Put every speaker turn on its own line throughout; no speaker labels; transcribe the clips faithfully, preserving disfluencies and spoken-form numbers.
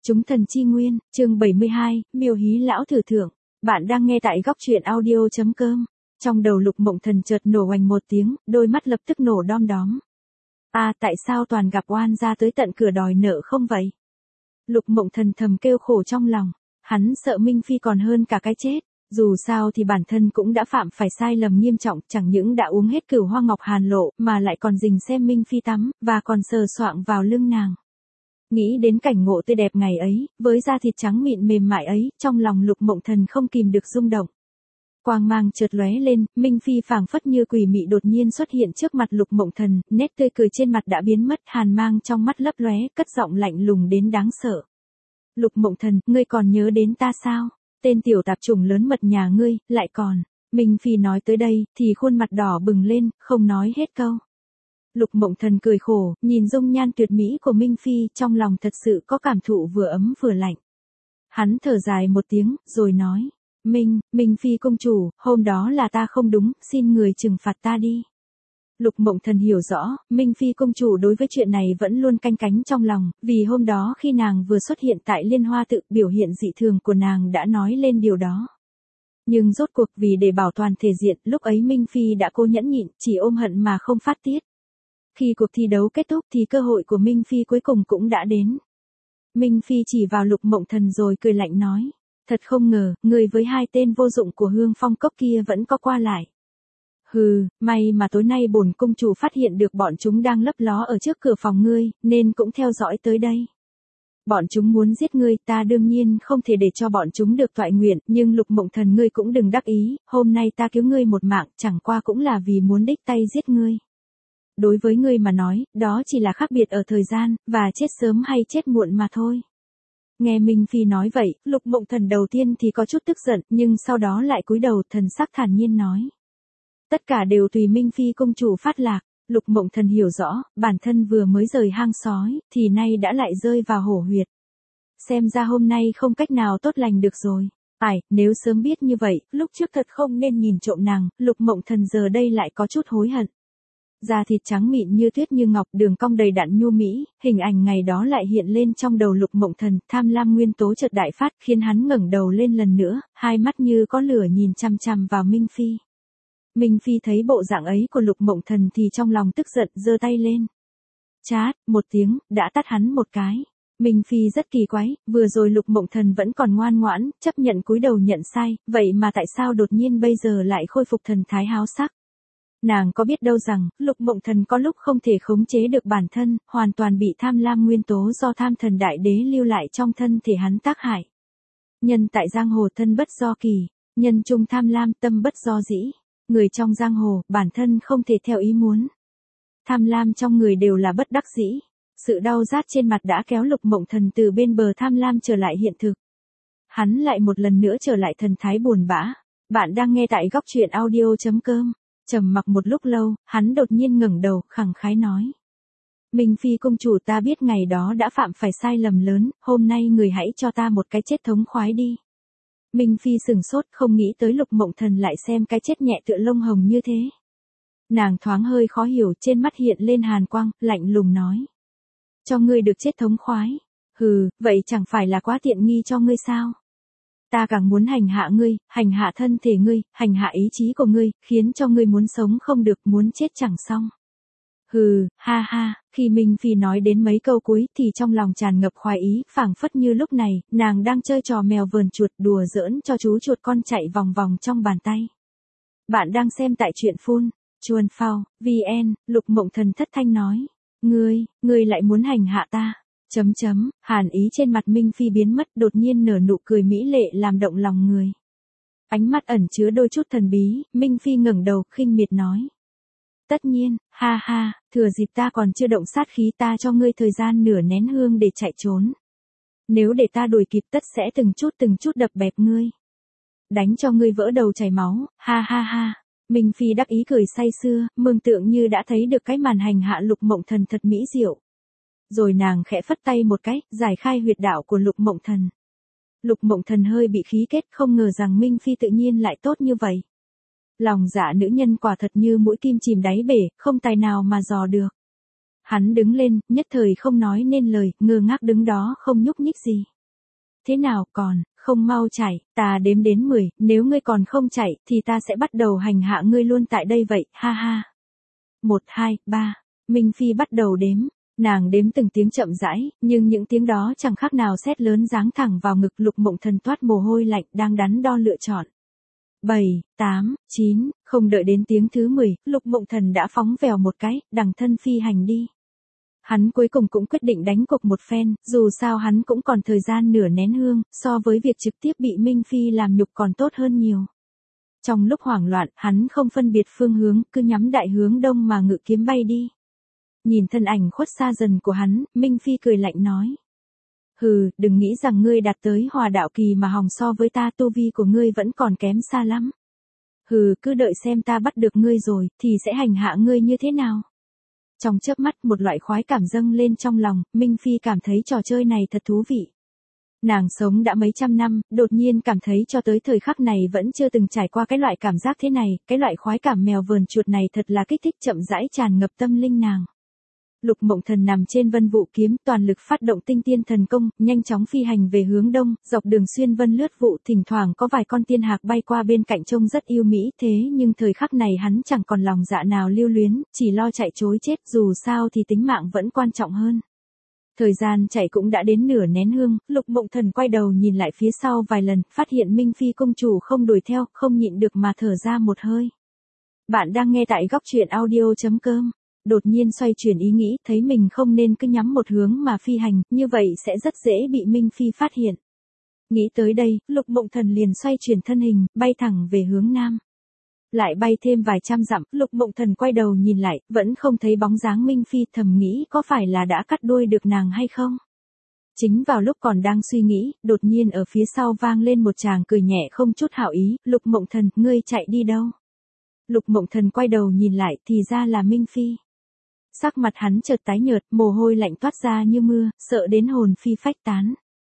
Chúng thần chi nguyên, chương bảy mươi hai, Miêu Hí lão thử thưởng. Bạn đang nghe tại góc truyện audio chấm com. Trong đầu Lục Mộng Thần chợt nổ oành một tiếng, đôi mắt lập tức nổ đom đóm. À, tại sao toàn gặp oan ra tới tận cửa đòi nợ không vậy? Lục Mộng Thần thầm kêu khổ trong lòng, hắn sợ Minh Phi còn hơn cả cái chết. Dù sao thì bản thân cũng đã phạm phải sai lầm nghiêm trọng, chẳng những đã uống hết cửu hoa ngọc hàn lộ, mà lại còn rình xem Minh Phi tắm, và còn sờ soạng vào lưng nàng. Nghĩ đến cảnh ngộ tươi đẹp ngày ấy, với da thịt trắng mịn mềm mại ấy, trong lòng Lục Mộng Thần không kìm được rung động. Quang mang chợt lóe lên, Minh Phi phảng phất như quỷ mị đột nhiên xuất hiện trước mặt Lục Mộng Thần, nét tươi cười trên mặt đã biến mất, hàn mang trong mắt lấp lóe, cất giọng lạnh lùng đến đáng sợ. Lục Mộng Thần, ngươi còn nhớ đến ta sao? Tên tiểu tạp chủng lớn mật nhà ngươi, lại còn. Minh Phi nói tới đây, thì khuôn mặt đỏ bừng lên, không nói hết câu. Lục Mộng Thần cười khổ, nhìn dung nhan tuyệt mỹ của Minh Phi, trong lòng thật sự có cảm thụ vừa ấm vừa lạnh. Hắn thở dài một tiếng, rồi nói, Minh, Minh Phi công chủ, hôm đó là ta không đúng, xin người trừng phạt ta đi. Lục Mộng Thần hiểu rõ, Minh Phi công chủ đối với chuyện này vẫn luôn canh cánh trong lòng, vì hôm đó khi nàng vừa xuất hiện tại Liên Hoa Tự, biểu hiện dị thường của nàng đã nói lên điều đó. Nhưng rốt cuộc vì để bảo toàn thể diện, lúc ấy Minh Phi đã cố nhẫn nhịn, chỉ ôm hận mà không phát tiết. Khi cuộc thi đấu kết thúc thì cơ hội của Minh Phi cuối cùng cũng đã đến. Minh Phi chỉ vào Lục Mộng Thần rồi cười lạnh nói, thật không ngờ, người với hai tên vô dụng của Hương Phong Cốc kia vẫn có qua lại. Hừ, may mà tối nay bổn công chủ phát hiện được bọn chúng đang lấp ló ở trước cửa phòng ngươi, nên cũng theo dõi tới đây. Bọn chúng muốn giết ngươi, ta đương nhiên không thể để cho bọn chúng được toại nguyện, nhưng Lục Mộng Thần ngươi cũng đừng đắc ý, hôm nay ta cứu ngươi một mạng, chẳng qua cũng là vì muốn đích tay giết ngươi. Đối với ngươi mà nói, đó chỉ là khác biệt ở thời gian, và chết sớm hay chết muộn mà thôi. Nghe Minh Phi nói vậy, Lục Mộng Thần đầu tiên thì có chút tức giận, nhưng sau đó lại cúi đầu thần sắc thản nhiên nói. Tất cả đều tùy Minh Phi công chủ phát lạc. Lục Mộng Thần hiểu rõ, bản thân vừa mới rời hang sói, thì nay đã lại rơi vào hổ huyệt. Xem ra hôm nay không cách nào tốt lành được rồi. Ải, nếu sớm biết như vậy, lúc trước thật không nên nhìn trộm nàng, Lục Mộng Thần giờ đây lại có chút hối hận. Da thịt trắng mịn như tuyết như ngọc, đường cong đầy đặn nhu mỹ, hình ảnh ngày đó lại hiện lên trong đầu Lục Mộng Thần, tham lam nguyên tố chợt đại phát, khiến hắn ngẩng đầu lên lần nữa, hai mắt như có lửa nhìn chằm chằm vào Minh Phi. Minh Phi thấy bộ dạng ấy của Lục Mộng Thần thì trong lòng tức giận, giơ tay lên. Chát, một tiếng, đã tát hắn một cái. Minh Phi rất kỳ quái, vừa rồi Lục Mộng Thần vẫn còn ngoan ngoãn, chấp nhận cúi đầu nhận sai, vậy mà tại sao đột nhiên bây giờ lại khôi phục thần thái háo sắc? Nàng có biết đâu rằng, Lục Mộng Thần có lúc không thể khống chế được bản thân, hoàn toàn bị tham lam nguyên tố do tham thần đại đế lưu lại trong thân thể hắn tác hại. Nhân tại giang hồ thân bất do kỳ, nhân trung tham lam tâm bất do dĩ. Người trong giang hồ, bản thân không thể theo ý muốn. Tham lam trong người đều là bất đắc dĩ. Sự đau rát trên mặt đã kéo Lục Mộng Thần từ bên bờ tham lam trở lại hiện thực. Hắn lại một lần nữa trở lại thần thái buồn bã. Bạn đang nghe tại góc truyện audio chấm com. Trầm mặc một lúc lâu, hắn đột nhiên ngẩng đầu, khẳng khái nói. Minh Phi công chủ, ta biết ngày đó đã phạm phải sai lầm lớn, hôm nay người hãy cho ta một cái chết thống khoái đi. Minh Phi sừng sốt, không nghĩ tới Lục Mộng Thần lại xem cái chết nhẹ tựa lông hồng như thế. Nàng thoáng hơi khó hiểu, trên mắt hiện lên hàn quang, lạnh lùng nói. Cho ngươi được chết thống khoái. Hừ, vậy chẳng phải là quá tiện nghi cho ngươi sao? Ta càng muốn hành hạ ngươi, hành hạ thân thể ngươi, hành hạ ý chí của ngươi, khiến cho ngươi muốn sống không được, muốn chết chẳng xong. Hừ, ha ha, khi Minh Phi nói đến mấy câu cuối thì trong lòng tràn ngập khoái ý, phảng phất như lúc này, nàng đang chơi trò mèo vờn chuột, đùa giỡn cho chú chuột con chạy vòng vòng trong bàn tay. Bạn đang xem tại truyện phun, chuồn phao, vn, Lục Mộng Thần thất thanh nói. Ngươi, ngươi lại muốn hành hạ ta. Chấm chấm, hàn ý trên mặt Minh Phi biến mất, đột nhiên nở nụ cười mỹ lệ làm động lòng người. Ánh mắt ẩn chứa đôi chút thần bí, Minh Phi ngẩng đầu, khinh miệt nói. Tất nhiên, ha ha, thừa dịp ta còn chưa động sát khí ta cho ngươi thời gian nửa nén hương để chạy trốn. Nếu để ta đuổi kịp tất sẽ từng chút từng chút đập bẹp ngươi. Đánh cho ngươi vỡ đầu chảy máu, ha ha ha. Minh Phi đắc ý cười say sưa, mường tượng như đã thấy được cái màn hành hạ Lục Mộng Thần thật mỹ diệu. Rồi nàng khẽ phất tay một cái, giải khai huyệt đạo của Lục Mộng Thần. Lục Mộng Thần hơi bị khí kết, không ngờ rằng Minh Phi tự nhiên lại tốt như vậy. Lòng dạ nữ nhân quả thật như mũi kim chìm đáy bể, không tài nào mà dò được. Hắn đứng lên, nhất thời không nói nên lời, ngơ ngác đứng đó không nhúc nhích gì. thế nào còn, không mau chạy, ta đếm đến mười, nếu ngươi còn không chạy, thì ta sẽ bắt đầu hành hạ ngươi luôn tại đây vậy, ha ha. Một, hai, ba, Minh Phi bắt đầu đếm, nàng đếm từng tiếng chậm rãi, nhưng những tiếng đó chẳng khác nào sét lớn giáng thẳng vào ngực. Lục Mộng Thần toát mồ hôi lạnh, đang đắn đo lựa chọn. Bảy, tám, chín, không đợi đến tiếng thứ mười, Lục Mộng Thần đã phóng vèo một cái, đằng thân phi hành đi. Hắn cuối cùng cũng quyết định đánh cuộc một phen, dù sao hắn cũng còn thời gian nửa nén hương, so với việc trực tiếp bị Minh Phi làm nhục còn tốt hơn nhiều. Trong lúc hoảng loạn, hắn không phân biệt phương hướng, cứ nhắm đại hướng đông mà ngự kiếm bay đi. Nhìn thân ảnh khuất xa dần của hắn, Minh Phi cười lạnh nói. Hừ, đừng nghĩ rằng ngươi đạt tới Hòa Đạo Kỳ mà hòng so với ta, tu vi của ngươi vẫn còn kém xa lắm. Hừ, cứ đợi xem ta bắt được ngươi rồi, thì sẽ hành hạ ngươi như thế nào. Trong chớp mắt một loại khoái cảm dâng lên trong lòng, Minh Phi cảm thấy trò chơi này thật thú vị. Nàng sống đã mấy trăm năm, đột nhiên cảm thấy cho tới thời khắc này vẫn chưa từng trải qua cái loại cảm giác thế này, cái loại khoái cảm mèo vờn chuột này thật là kích thích chậm rãi tràn ngập tâm linh nàng. Lục Mộng Thần nằm trên vân vụ kiếm, toàn lực phát động tinh tiên thần công, nhanh chóng phi hành về hướng đông, dọc đường xuyên vân lướt vụ, thỉnh thoảng có vài con tiên hạc bay qua bên cạnh trông rất yêu mỹ, thế nhưng thời khắc này hắn chẳng còn lòng dạ nào lưu luyến, chỉ lo chạy trối chết, dù sao thì tính mạng vẫn quan trọng hơn. Thời gian chạy cũng đã đến nửa nén hương, Lục Mộng Thần quay đầu nhìn lại phía sau vài lần, phát hiện Minh Phi công chủ không đuổi theo, không nhịn được mà thở ra một hơi. Bạn đang nghe tại góc truyện audio chấm com. Đột nhiên xoay chuyển ý nghĩ, thấy mình không nên cứ nhắm một hướng mà phi hành, như vậy sẽ rất dễ bị Minh Phi phát hiện. Nghĩ tới đây, Lục Mộng Thần liền xoay chuyển thân hình, bay thẳng về hướng nam. Lại bay thêm vài trăm dặm, Lục Mộng Thần quay đầu nhìn lại, vẫn không thấy bóng dáng Minh Phi, thầm nghĩ có phải là đã cắt đuôi được nàng hay không. Chính vào lúc còn đang suy nghĩ, đột nhiên ở phía sau vang lên một tràng cười nhẹ không chút hảo ý, Lục Mộng Thần, ngươi chạy đi đâu? Lục Mộng Thần quay đầu nhìn lại, thì ra là Minh Phi. Sắc mặt hắn chợt tái nhợt, mồ hôi lạnh toát ra như mưa, sợ đến hồn phi phách tán.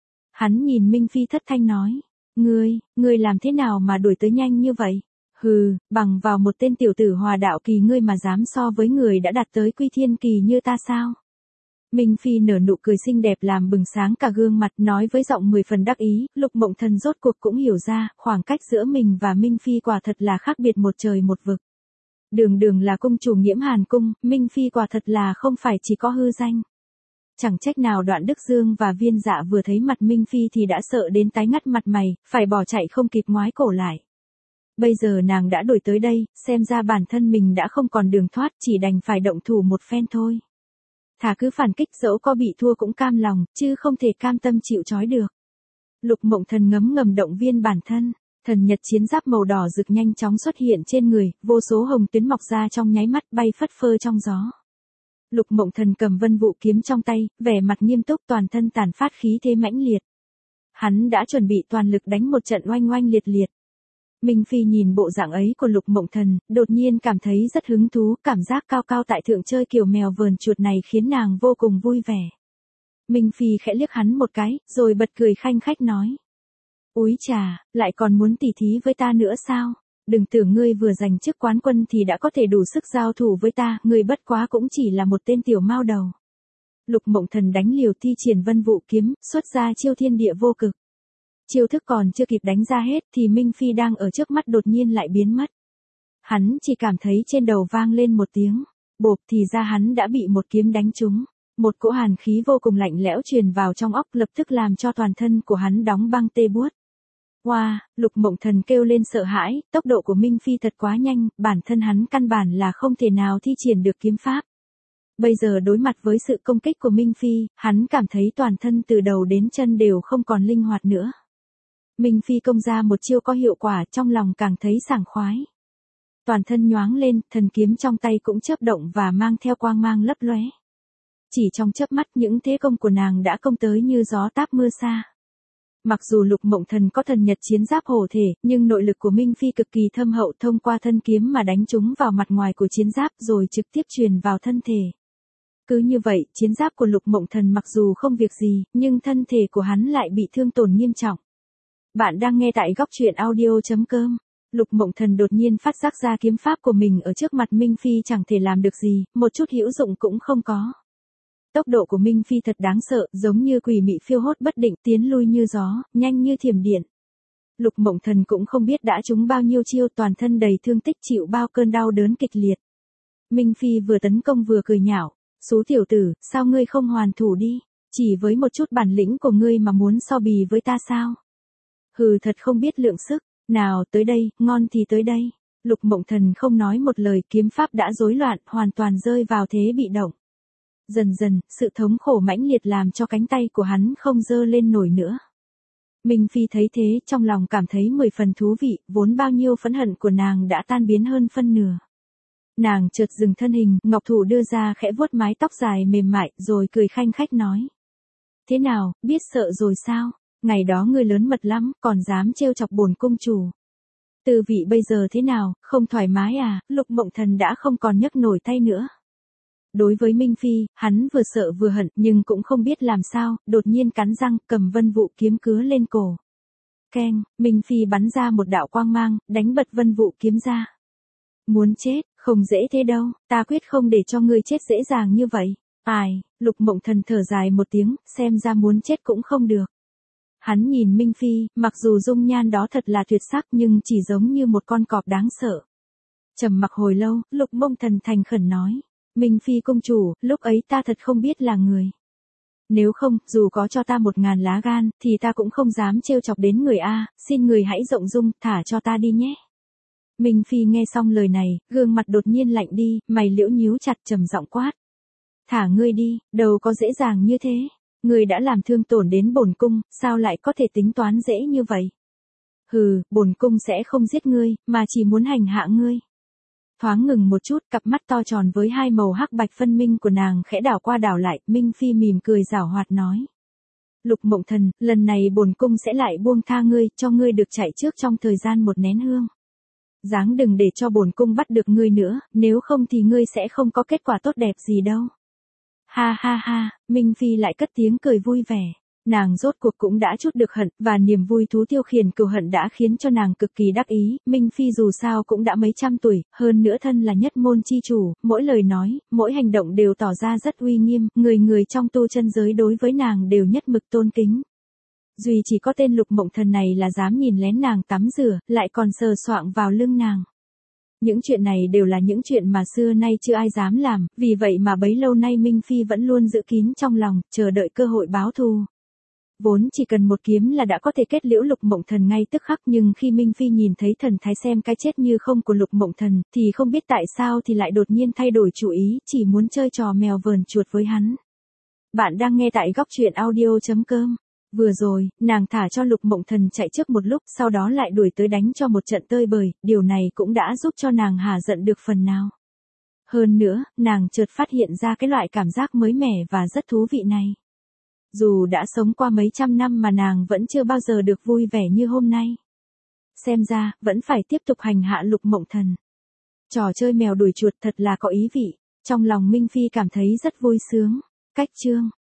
Hắn nhìn Minh Phi thất thanh nói, ngươi, ngươi làm thế nào mà đuổi tới nhanh như vậy? Hừ, bằng vào một tên tiểu tử Hòa Đạo Kỳ ngươi mà dám so với người đã đạt tới Quy Thiên Kỳ như ta sao? Minh Phi nở nụ cười xinh đẹp làm bừng sáng cả gương mặt, nói với giọng mười phần đắc ý. Lục Mộng Thần rốt cuộc cũng hiểu ra, khoảng cách giữa mình và Minh Phi quả thật là khác biệt một trời một vực. Đường đường là cung chủ Nhiễm Hàn cung, Minh Phi quả thật là không phải chỉ có hư danh. Chẳng trách nào Đoạn Đức Dương và Viên Dạ vừa thấy mặt Minh Phi thì đã sợ đến tái ngắt mặt mày, phải bỏ chạy không kịp ngoái cổ lại. Bây giờ nàng đã đuổi tới đây, xem ra bản thân mình đã không còn đường thoát, chỉ đành phải động thủ một phen thôi. Thà cứ phản kích, dẫu có bị thua cũng cam lòng, chứ không thể cam tâm chịu trói được. Lục Mộng Thần ngấm ngầm động viên bản thân. Thần nhật chiến giáp màu đỏ rực nhanh chóng xuất hiện trên người, vô số hồng tuyến mọc ra trong nháy mắt, bay phất phơ trong gió. Lục Mộng Thần cầm vân vụ kiếm trong tay, vẻ mặt nghiêm túc, toàn thân tản phát khí thế mãnh liệt. Hắn đã chuẩn bị toàn lực đánh một trận oanh oanh liệt liệt. Minh Phi nhìn bộ dạng ấy của Lục Mộng Thần, đột nhiên cảm thấy rất hứng thú, cảm giác cao cao tại thượng chơi kiểu mèo vờn chuột này khiến nàng vô cùng vui vẻ. Minh Phi khẽ liếc hắn một cái, rồi bật cười khanh khách nói. Úi chà, lại còn muốn tỉ thí với ta nữa sao? Đừng tưởng ngươi vừa giành chức quán quân thì đã có thể đủ sức giao thủ với ta, ngươi bất quá cũng chỉ là một tên tiểu mao đầu. Lục Mộng Thần đánh liều thi triển vân vụ kiếm, xuất ra chiêu thiên địa vô cực. Chiêu thức còn chưa kịp đánh ra hết thì Minh Phi đang ở trước mắt đột nhiên lại biến mất. Hắn chỉ cảm thấy trên đầu vang lên một tiếng, bộp, thì ra hắn đã bị một kiếm đánh trúng. Một cỗ hàn khí vô cùng lạnh lẽo truyền vào trong óc, lập tức làm cho toàn thân của hắn đóng băng tê buốt. Wow, Lục Mộng Thần kêu lên sợ hãi, tốc độ của Minh Phi thật quá nhanh, bản thân hắn căn bản là không thể nào thi triển được kiếm pháp. Bây giờ đối mặt với sự công kích của Minh Phi, hắn cảm thấy toàn thân từ đầu đến chân đều không còn linh hoạt nữa. Minh Phi công ra một chiêu có hiệu quả, trong lòng càng thấy sảng khoái. Toàn thân nhoáng lên, thần kiếm trong tay cũng chớp động và mang theo quang mang lấp lóe. Chỉ trong chớp mắt những thế công của nàng đã công tới như gió táp mưa xa. Mặc dù Lục Mộng Thần có thần nhật chiến giáp hổ thể, nhưng nội lực của Minh Phi cực kỳ thâm hậu, thông qua thân kiếm mà đánh trúng vào mặt ngoài của chiến giáp rồi trực tiếp truyền vào thân thể. Cứ như vậy, chiến giáp của Lục Mộng Thần mặc dù không việc gì, nhưng thân thể của hắn lại bị thương tổn nghiêm trọng. Bạn đang nghe tại góc truyện audio chấm com. Lục Mộng Thần đột nhiên phát giác ra kiếm pháp của mình ở trước mặt Minh Phi chẳng thể làm được gì, một chút hữu dụng cũng không có. Tốc độ của Minh Phi thật đáng sợ, giống như quỷ mị phiêu hốt bất định, tiến lui như gió, nhanh như thiểm điện. Lục Mộng Thần cũng không biết đã trúng bao nhiêu chiêu, toàn thân đầy thương tích, chịu bao cơn đau đớn kịch liệt. Minh Phi vừa tấn công vừa cười nhạo, "Số tiểu tử, sao ngươi không hoàn thủ đi? Chỉ với một chút bản lĩnh của ngươi mà muốn so bì với ta sao? Hừ, thật không biết lượng sức, nào tới đây, ngon thì tới đây." Lục Mộng Thần không nói một lời, kiếm pháp đã rối loạn, hoàn toàn rơi vào thế bị động. Dần dần, sự thống khổ mãnh liệt làm cho cánh tay của hắn không giơ lên nổi nữa. Minh Phi thấy thế, trong lòng cảm thấy mười phần thú vị, vốn bao nhiêu phẫn hận của nàng đã tan biến hơn phân nửa. Nàng chợt dừng thân hình, ngọc thủ đưa ra khẽ vuốt mái tóc dài mềm mại, rồi cười khanh khách nói: "Thế nào, biết sợ rồi sao? Ngày đó ngươi lớn mật lắm, còn dám trêu chọc bổn cung chủ. Tư vị bây giờ thế nào, không thoải mái à?" Lục Mộng Thần đã không còn nhấc nổi tay nữa. Đối với Minh Phi, hắn vừa sợ vừa hận, nhưng cũng không biết làm sao, đột nhiên cắn răng, cầm Vân Vụ kiếm cứa lên cổ. Keng, Minh Phi bắn ra một đạo quang mang, đánh bật Vân Vụ kiếm ra. "Muốn chết, không dễ thế đâu, ta quyết không để cho ngươi chết dễ dàng như vậy." Ai, Lục Mộng Thần thở dài một tiếng, xem ra muốn chết cũng không được. Hắn nhìn Minh Phi, mặc dù dung nhan đó thật là tuyệt sắc nhưng chỉ giống như một con cọp đáng sợ. Trầm mặc hồi lâu, Lục Mộng Thần thành khẩn nói: "Minh Phi công chủ, lúc ấy ta thật không biết là người. Nếu không, dù có cho ta một ngàn lá gan, thì ta cũng không dám trêu chọc đến người a, xin người hãy rộng dung, thả cho ta đi nhé." Minh Phi nghe xong lời này, gương mặt đột nhiên lạnh đi, mày liễu nhíu chặt, trầm giọng quát: "Thả ngươi đi, đâu có dễ dàng như thế. Ngươi đã làm thương tổn đến bổn cung, sao lại có thể tính toán dễ như vậy? Hừ, bổn cung sẽ không giết ngươi, mà chỉ muốn hành hạ ngươi." Thoáng ngừng một chút, cặp mắt to tròn với hai màu hắc bạch phân minh của nàng khẽ đảo qua đảo lại, Minh Phi mỉm cười giảo hoạt nói: "Lục Mộng Thần, lần này bổn cung sẽ lại buông tha ngươi, cho ngươi được chạy trước trong thời gian một nén hương. Dáng đừng để cho bổn cung bắt được ngươi nữa, nếu không thì ngươi sẽ không có kết quả tốt đẹp gì đâu." Ha ha ha, Minh Phi lại cất tiếng cười vui vẻ. Nàng rốt cuộc cũng đã trút được hận, và niềm vui thú tiêu khiển cừu hận đã khiến cho nàng cực kỳ đắc ý. Minh Phi dù sao cũng đã mấy trăm tuổi, hơn nữa thân là nhất môn chi chủ, mỗi lời nói, mỗi hành động đều tỏ ra rất uy nghiêm, người người trong tu chân giới đối với nàng đều nhất mực tôn kính. Duy chỉ có tên Lục Mộng Thần này là dám nhìn lén nàng tắm rửa, lại còn sờ soạng vào lưng nàng. Những chuyện này đều là những chuyện mà xưa nay chưa ai dám làm, vì vậy mà bấy lâu nay Minh Phi vẫn luôn giữ kín trong lòng, chờ đợi cơ hội báo thù. Vốn chỉ cần một kiếm là đã có thể kết liễu Lục Mộng Thần ngay tức khắc, nhưng khi Minh Phi nhìn thấy thần thái xem cái chết như không của Lục Mộng Thần, thì không biết tại sao thì lại đột nhiên thay đổi chủ ý, chỉ muốn chơi trò mèo vờn chuột với hắn. Bạn đang nghe tại góc truyện audio chấm com. Vừa rồi, nàng thả cho Lục Mộng Thần chạy trước một lúc, sau đó lại đuổi tới đánh cho một trận tơi bời, điều này cũng đã giúp cho nàng hả giận được phần nào. Hơn nữa, nàng chợt phát hiện ra cái loại cảm giác mới mẻ và rất thú vị này. Dù đã sống qua mấy trăm năm mà nàng vẫn chưa bao giờ được vui vẻ như hôm nay. Xem ra, vẫn phải tiếp tục hành hạ Lục Mộng Thần. Trò chơi mèo đuổi chuột thật là có ý vị, trong lòng Minh Phi cảm thấy rất vui sướng. Cách chương